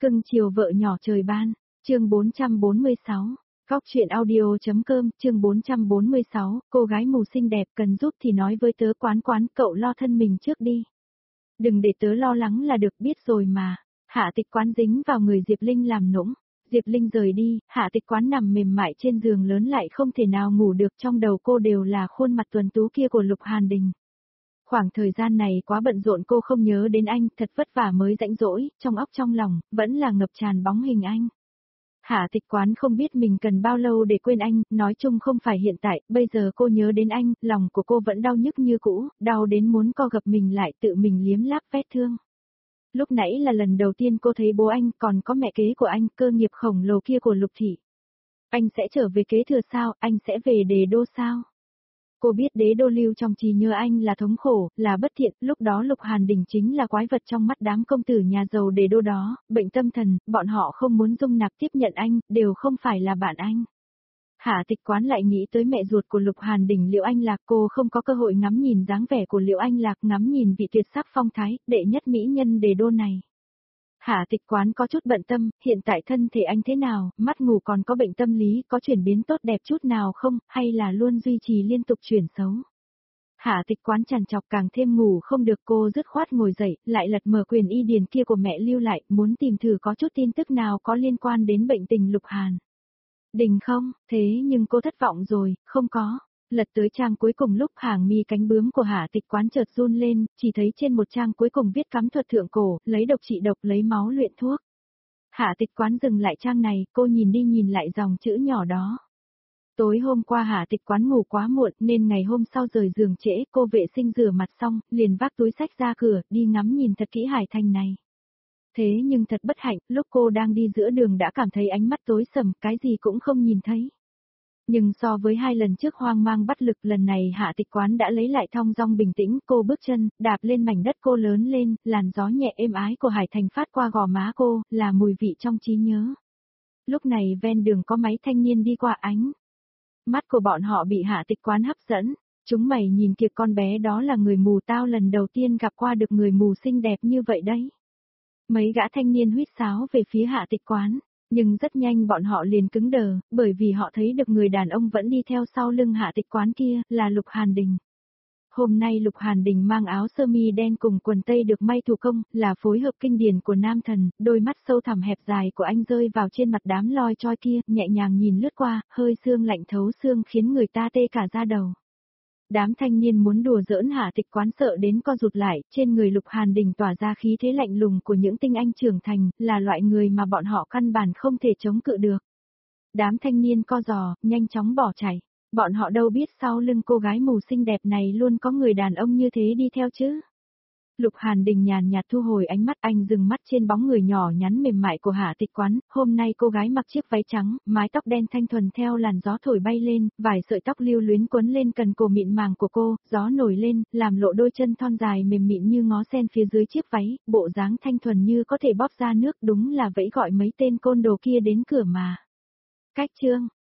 Cưng chiều vợ nhỏ trời ban, chương 446, Góc chuyện audio.com, chương 446, cô gái mù xinh đẹp cần giúp thì nói với tớ quán, cậu lo thân mình trước đi. Đừng để tớ lo lắng là được, biết rồi mà. Hạ Tịch Quán dính vào người Diệp Linh làm nũng. Diệp Linh rời đi, Hạ Tịch Quán nằm mềm mại trên giường lớn lại không thể nào ngủ được, trong đầu cô đều là khuôn mặt tuấn tú kia của Lục Hàn Đình. Khoảng thời gian này quá bận rộn cô không nhớ đến anh, thật vất vả mới rãnh rỗi, trong óc trong lòng, vẫn là ngập tràn bóng hình anh. Hạ Tịch Quán không biết mình cần bao lâu để quên anh, nói chung không phải hiện tại, bây giờ cô nhớ đến anh, lòng của cô vẫn đau nhức như cũ, đau đến muốn co gập mình lại tự mình liếm láp vết thương. Lúc nãy là lần đầu tiên cô thấy bố anh, còn có mẹ kế của anh, cơ nghiệp khổng lồ kia của Lục Thị. Anh sẽ trở về kế thừa sao, anh sẽ về Đế Đô sao? Cô biết Đế Đô lưu trong trí nhớ anh là thống khổ, là bất thiện, lúc đó Lục Hàn Đình chính là quái vật trong mắt đám công tử nhà giàu Đế Đô đó, bệnh tâm thần, bọn họ không muốn dung nạp tiếp nhận anh, đều không phải là bạn anh. Hạ Tịch Quán lại nghĩ tới mẹ ruột của Lục Hàn Đình Liễu Anh Lạc, cô không có cơ hội ngắm nhìn dáng vẻ của Liễu Anh Lạc, ngắm nhìn vị tuyệt sắc phong thái, đệ nhất mỹ nhân Đế Đô này. Hạ Tịch Quán có chút bận tâm, hiện tại thân thể anh thế nào, mắt ngủ còn có bệnh tâm lý, có chuyển biến tốt đẹp chút nào không, hay là luôn duy trì liên tục chuyển xấu. Hạ Tịch Quán trằn trọc càng thêm ngủ không được, cô dứt khoát ngồi dậy, lại lật mở quyển y điển kia của mẹ lưu lại, muốn tìm thử có chút tin tức nào có liên quan đến bệnh tình Lục Hàn Đình không, thế nhưng cô thất vọng rồi, không có. Lật tới trang cuối cùng lúc hàng mi cánh bướm của Hạ Tịch Quán chợt run lên, chỉ thấy trên một trang cuối cùng viết cắm thuật thượng cổ, lấy độc trị độc, lấy máu luyện thuốc. Hạ Tịch Quán dừng lại trang này, cô nhìn đi nhìn lại dòng chữ nhỏ đó. Tối hôm qua Hạ Tịch Quán ngủ quá muộn nên ngày hôm sau rời giường trễ, cô vệ sinh rửa mặt xong, liền vác túi xách ra cửa, đi ngắm nhìn thật kỹ Hải Thành này. Thế nhưng thật bất hạnh, lúc cô đang đi giữa đường đã cảm thấy ánh mắt tối sầm, cái gì cũng không nhìn thấy. Nhưng so với hai lần trước hoang mang bất lực, lần này Hạ Tịch Quán đã lấy lại thong dong bình tĩnh, cô bước chân, đạp lên mảnh đất cô lớn lên, làn gió nhẹ êm ái của Hải Thành phát qua gò má cô, là mùi vị trong trí nhớ. Lúc này ven đường có mấy thanh niên đi qua, ánh mắt của bọn họ bị Hạ Tịch Quán hấp dẫn. Chúng mày nhìn kìa, con bé đó là người mù, tao lần đầu tiên gặp qua được người mù xinh đẹp như vậy đấy. Mấy gã thanh niên huýt sáo về phía Hạ Tịch Quán. Nhưng rất nhanh bọn họ liền cứng đờ, bởi vì họ thấy được người đàn ông vẫn đi theo sau lưng Hạ Tịch Quán kia, là Lục Hàn Đình. Hôm nay Lục Hàn Đình mang áo sơ mi đen cùng quần tây được may thủ công, là phối hợp kinh điển của nam thần, đôi mắt sâu thẳm hẹp dài của anh rơi vào trên mặt đám loi choi kia, nhẹ nhàng nhìn lướt qua, hơi sương lạnh thấu xương khiến người ta tê cả da đầu. Đám thanh niên muốn đùa giỡn Hạ Tịch Quán sợ đến co rụt lại, trên người Lục Hàn Đình tỏa ra khí thế lạnh lùng của những tinh anh trưởng thành, là loại người mà bọn họ căn bản không thể chống cự được. Đám thanh niên co giò, nhanh chóng bỏ chạy. Bọn họ đâu biết sau lưng cô gái mù xinh đẹp này luôn có người đàn ông như thế đi theo chứ. Lục Hàn Đình nhàn nhạt thu hồi ánh mắt, anh dừng mắt trên bóng người nhỏ nhắn mềm mại của Hạ Tịch Quán. Hôm nay cô gái mặc chiếc váy trắng, mái tóc đen thanh thuần theo làn gió thổi bay lên, vài sợi tóc lưu luyến quấn lên cần cổ mịn màng của cô, gió nổi lên, làm lộ đôi chân thon dài mềm mịn như ngó sen phía dưới chiếc váy, bộ dáng thanh thuần như có thể bóp ra nước, đúng là vẫy gọi mấy tên côn đồ kia đến cửa mà. Cách chương